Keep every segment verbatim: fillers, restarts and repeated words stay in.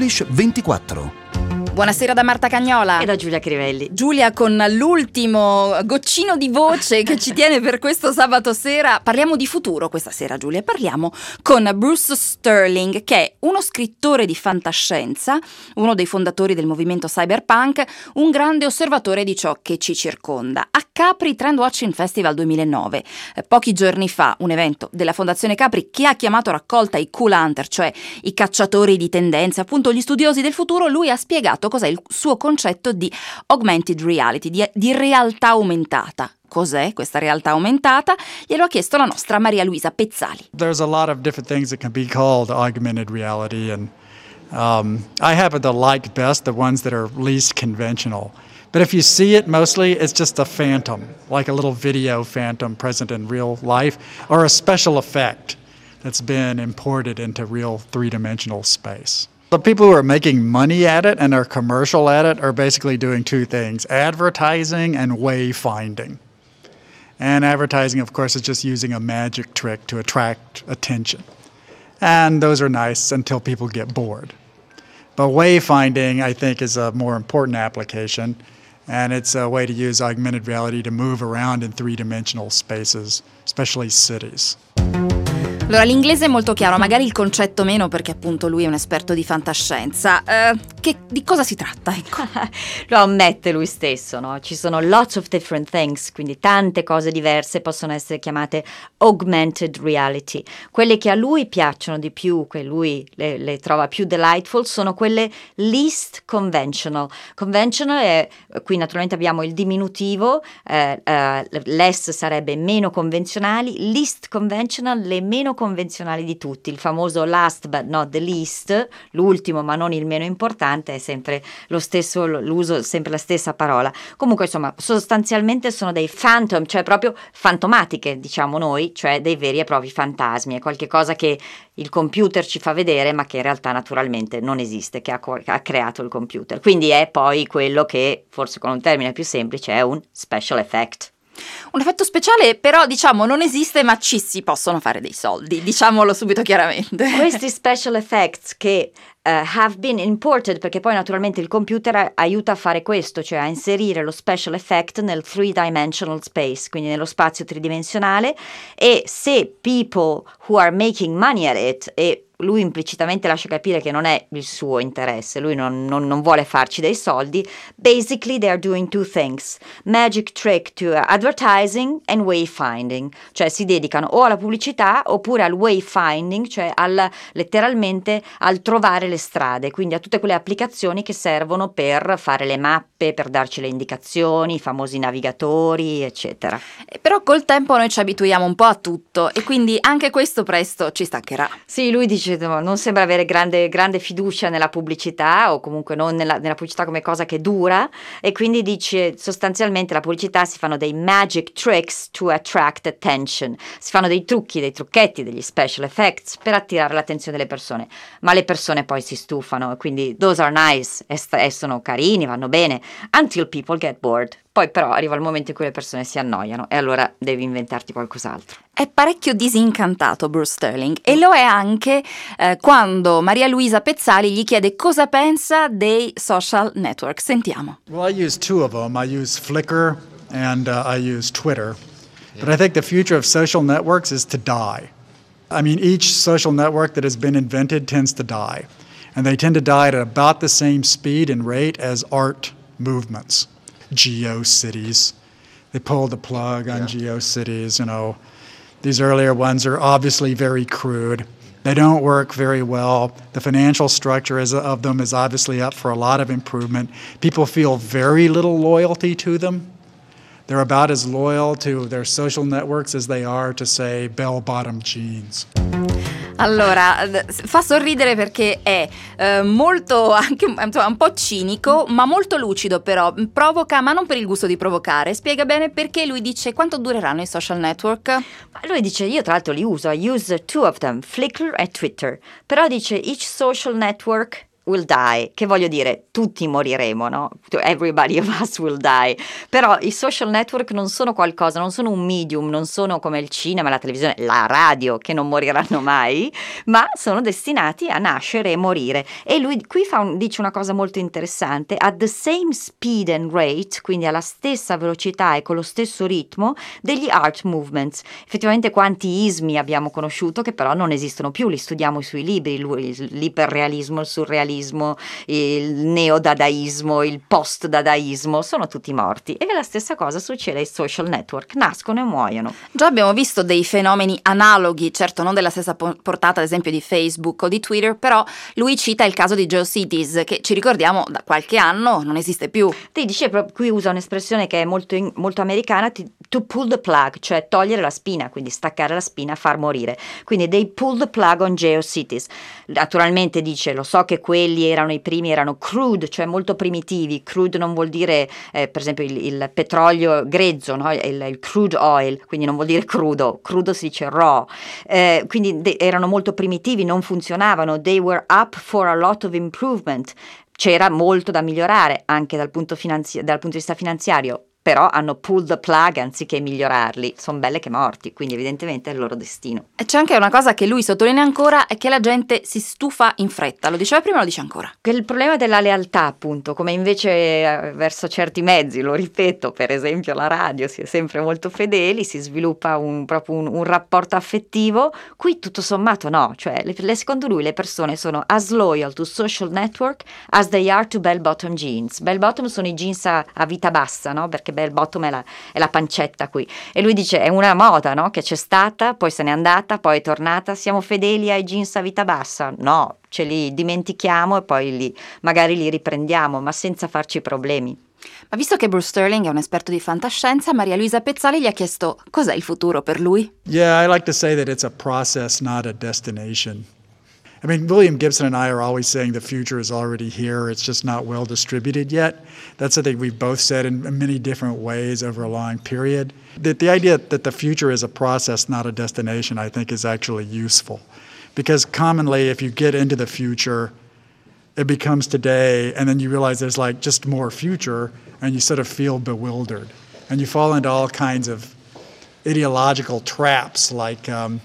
English ventiquattro. Buonasera da Marta Cagnola e da Giulia Crivelli. Giulia, con l'ultimo goccino di voce che ci tiene per questo sabato sera, parliamo di futuro questa sera, Giulia. Parliamo con Bruce Sterling, che è uno scrittore di fantascienza, uno dei fondatori del movimento cyberpunk, un grande osservatore di ciò che ci circonda. A Capri Trend Watching Festival duemilanove, eh, pochi giorni fa, un evento della Fondazione Capri che ha chiamato a raccolta i cool hunter, cioè i cacciatori di tendenze, appunto gli studiosi del futuro. Lui ha spiegato cos'è il suo concetto di augmented reality, di, di realtà aumentata. Cos'è questa realtà aumentata? Glielo ha chiesto la nostra Maria Luisa Pezzali. There's a lot of different things that can be called augmented reality, and um, I happen to like best the ones that are least conventional. But if you see it, mostly it's just a phantom, like a little video phantom present in real life, or a special effect that's been imported into real three-dimensional space. The people who are making money at it and are commercial at it are basically doing two things: advertising and wayfinding. And advertising, of course, is just using a magic trick to attract attention. And those are nice until people get bored. But wayfinding, I think, is a more important application. And it's a way to use augmented reality to move around in three-dimensional spaces, especially cities. Allora, l'inglese è molto chiaro, magari il concetto meno, perché appunto lui è un esperto di fantascienza. Eh, che, di cosa si tratta? Ecco. Lo ammette lui stesso, no? Ci sono lots of different things, quindi tante cose diverse possono essere chiamate augmented reality. Quelle che a lui piacciono di più, che lui le, le trova più delightful, sono quelle least conventional. Conventional è, qui naturalmente abbiamo il diminutivo, eh, eh, less sarebbe meno convenzionali, least conventional, le meno convenzionali di tutti. Il famoso last but not the least, l'ultimo ma non il meno importante, è sempre lo stesso, l'uso sempre la stessa parola. Comunque, insomma, sostanzialmente sono dei phantom, cioè proprio fantomatiche, diciamo noi, cioè dei veri e propri fantasmi. È qualche cosa che il computer ci fa vedere ma che in realtà naturalmente non esiste, che ha, ha creato il computer. Quindi è poi quello che, forse con un termine più semplice, è un special effect. Un effetto speciale, però, diciamo, non esiste, ma ci si possono fare dei soldi, diciamolo subito chiaramente. Questi special effects che uh, have been imported, perché poi naturalmente il computer aiuta a fare questo, cioè a inserire lo special effect nel three-dimensional space, quindi nello spazio tridimensionale, e se people who are making money at it, e lui implicitamente lascia capire che non è il suo interesse, lui non, non, non vuole farci dei soldi. Basically they are doing two things: magic trick to advertising and wayfinding, cioè si dedicano o alla pubblicità oppure al wayfinding, cioè al, letteralmente al trovare le strade, quindi a tutte quelle applicazioni che servono per fare le mappe, per darci le indicazioni, i famosi navigatori, eccetera. Però col tempo noi ci abituiamo un po' a tutto e quindi anche questo presto ci stancherà. Sì, lui dice non sembra avere grande, grande fiducia nella pubblicità, o comunque non nella, nella pubblicità come cosa che dura, e quindi dice sostanzialmente la pubblicità si fanno dei magic tricks to attract attention, si fanno dei trucchi, dei trucchetti, degli special effects per attirare l'attenzione delle persone, ma le persone poi si stufano e quindi those are nice e, st- e sono carini, vanno bene, until people get bored. Poi però arriva il momento in cui le persone si annoiano e allora devi inventarti qualcos'altro. È parecchio disincantato Bruce Sterling, e lo è anche eh, quando Maria Luisa Pezzali gli chiede cosa pensa dei social network. Sentiamo. Well, I use two of them. I use Flickr and uh, I use Twitter. But I think the future of social networks is to die. I mean, each social network that has been invented tends to die. And they tend to die at about the same speed and rate as art movements. GeoCities. They pulled the plug on yeah. GeoCities, you know. These earlier ones are obviously very crude. They don't work very well. The financial structure is, of them is obviously up for a lot of improvement. People feel very little loyalty to them. They're about as loyal to their social networks as they are to, say, bell-bottom jeans. Allora, fa sorridere perché è eh, molto, anche insomma, un po' cinico, ma molto lucido, però provoca, ma non per il gusto di provocare. Spiega bene perché. Lui dice: quanto dureranno i social network? Ma lui dice: io tra l'altro li uso, I use two of them, Flickr e Twitter, però dice each social network will die, che voglio dire, tutti moriremo, no? Everybody of us will die. Però i social network non sono qualcosa, non sono un medium, non sono come il cinema, la televisione, la radio, che non moriranno mai, ma sono destinati a nascere e morire. E lui qui fa un, dice una cosa molto interessante: at the same speed and rate, quindi alla stessa velocità e con lo stesso ritmo degli art movements. Effettivamente quanti ismi abbiamo conosciuto che però non esistono più, li studiamo sui libri, l'iperrealismo, il surrealismo, il neodadaismo, il post-dadaismo, sono tutti morti. E la stessa cosa succede ai social network, nascono e muoiono. Già abbiamo visto dei fenomeni analoghi, certo non della stessa portata ad esempio di Facebook o di Twitter, però lui cita il caso di GeoCities, che ci ricordiamo da qualche anno non esiste più. Ti dice, qui usa un'espressione che è molto, molto americana, to pull the plug, cioè togliere la spina, quindi staccare la spina, far morire. Quindi they pull the plug on GeoCities. Naturalmente dice, lo so che quelli erano i primi, erano crude, cioè molto primitivi. Crude non vuol dire eh, per esempio il, il petrolio grezzo, no? il, il crude oil, quindi non vuol dire crudo, crudo si dice raw, eh, quindi de- erano molto primitivi, non funzionavano. They were up for a lot of improvement. C'era molto da migliorare anche dal punto, finanzi- dal punto di vista finanziario, però hanno pulled the plug anziché migliorarli, sono belle che morti, quindi evidentemente è il loro destino. E c'è anche una cosa che lui sottolinea ancora, è che la gente si stufa in fretta, lo diceva prima, lo dice ancora. Che il problema della lealtà, appunto, come invece eh, verso certi mezzi, lo ripeto, per esempio la radio, si è sempre molto fedeli, si sviluppa un, proprio un, un rapporto affettivo, qui tutto sommato no, cioè le, le, secondo lui le persone sono as loyal to social network as they are to bell bottom jeans. Bell bottom sono i jeans a, a vita bassa, no? Perché bell bottom è la, è la pancetta qui, e lui dice è una moda, no? Che c'è stata, poi se n'è andata, poi è tornata. Siamo fedeli ai jeans a vita bassa? No, ce li dimentichiamo e poi li, magari li riprendiamo, ma senza farci problemi. Ma visto che Bruce Sterling è un esperto di fantascienza, Maria Luisa Pezzali gli ha chiesto cos'è il futuro per lui. Yeah, I like to say that it's a process, not a destination. I mean, William Gibson and I are always saying the future is already here. It's just not well distributed yet. That's something we've both said in many different ways over a long period. The, the idea that the future is a process, not a destination, I think is actually useful. Because commonly, if you get into the future, it becomes today, and then you realize there's like just more future, and you sort of feel bewildered. And you fall into all kinds of ideological traps like... Um,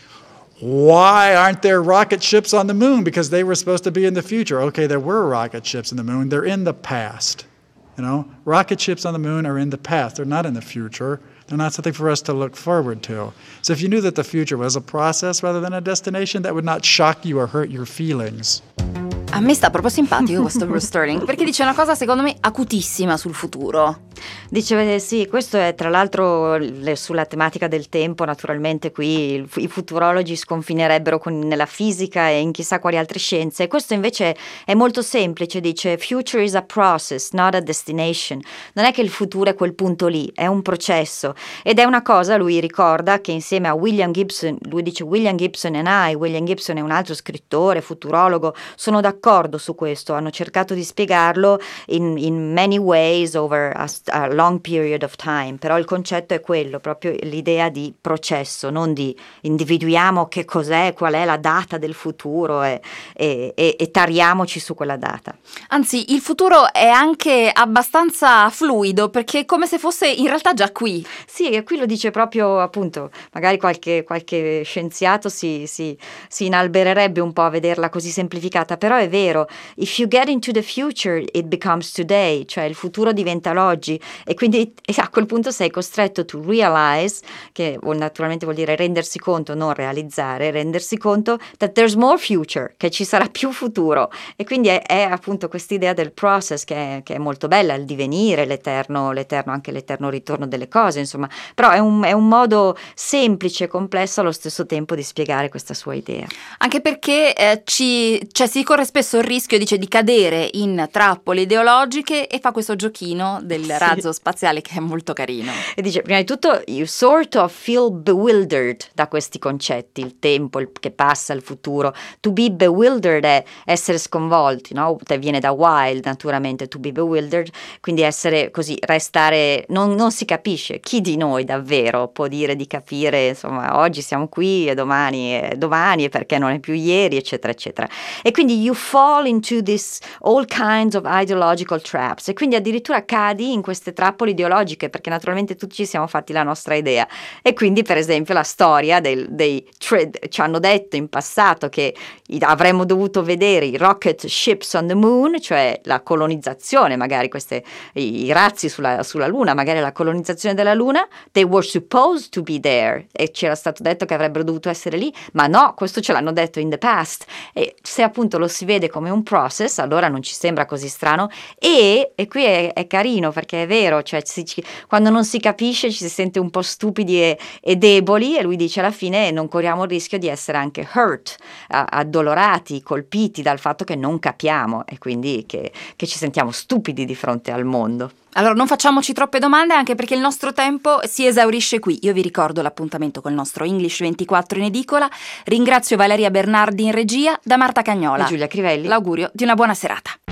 Why aren't there rocket ships on the moon? Because they were supposed to be in the future. Okay, there were rocket ships in the moon. They're in the past. You know, rocket ships on the moon are in the past. They're not in the future. They're not something for us to look forward to. So if you knew that the future was a process rather than a destination, that would not shock you or hurt your feelings. A me sta proprio simpatico questo Bruce Sterling, perché dice una cosa secondo me acutissima sul futuro. Dice, eh, sì, questo è tra l'altro le, sulla tematica del tempo, naturalmente qui il, i futurologi sconfinerebbero con, nella fisica e in chissà quali altre scienze. Questo invece è molto semplice, dice future is a process, not a destination. Non è che il futuro è quel punto lì, è un processo, ed è una cosa, lui ricorda, che insieme a William Gibson, lui dice William Gibson and I, William Gibson è un altro scrittore, futurologo, sono d'accordo su questo, hanno cercato di spiegarlo in, in many ways over a, a long period of time, però il concetto è quello, proprio l'idea di processo, non di individuiamo che cos'è, qual è la data del futuro e, e, e, e tariamoci su quella data. Anzi, il futuro è anche abbastanza fluido, perché è come se fosse in realtà già qui. Sì, e qui lo dice proprio, appunto, magari qualche, qualche scienziato si, si, si inalbererebbe un po' a vederla così semplificata, però è vero, if you get into the future it becomes today, cioè il futuro diventa l'oggi, e quindi a quel punto sei costretto to realize, che naturalmente vuol dire rendersi conto, non realizzare, rendersi conto that there's more future, che ci sarà più futuro, e quindi è, è appunto quest'idea del process che è, che è molto bella, il divenire, l'eterno, l'eterno, anche l'eterno ritorno delle cose, insomma, però è un, è un modo semplice e complesso allo stesso tempo di spiegare questa sua idea. Anche perché eh, ci, cioè, si corre spesso il rischio, dice, di cadere in trappole ideologiche, e fa questo giochino del razzo spaziale che è molto carino. E dice, prima di tutto, you sort of feel bewildered da questi concetti, il tempo il, che passa, il futuro. To be bewildered è essere sconvolti, no? Te viene da wild, naturalmente, to be bewildered, quindi essere così, restare, non, non si capisce. Chi di noi davvero può dire di capire, insomma, oggi siamo qui e domani, e domani e perché non è più ieri, eccetera, eccetera. E quindi you fall into this all kinds of ideological traps, e quindi addirittura cadi in queste trappole ideologiche, perché naturalmente tutti ci siamo fatti la nostra idea. E quindi, per esempio, la storia del, dei ci hanno detto in passato che avremmo dovuto vedere i rocket ships on the moon, cioè la colonizzazione, magari queste, i, i razzi sulla, sulla luna, magari la colonizzazione della luna. They were supposed to be there, e c'era stato detto che avrebbero dovuto essere lì, ma no, questo ce l'hanno detto in the past. E se appunto lo si vede come un process, allora non ci sembra così strano. E, e qui è, è carino, perché è vero, cioè si, quando non si capisce ci si sente un po' stupidi e, e deboli, e lui dice alla fine non corriamo il rischio di essere anche hurt, addolorati, colpiti dal fatto che non capiamo, e quindi che, che ci sentiamo stupidi di fronte al mondo. Allora non facciamoci troppe domande, anche perché il nostro tempo si esaurisce qui. Io vi ricordo l'appuntamento col nostro English ventiquattro in edicola. Ringrazio Valeria Bernardi in regia, da Marta Cagnola e Giulia Crivelli. l'augurio di una buona serata.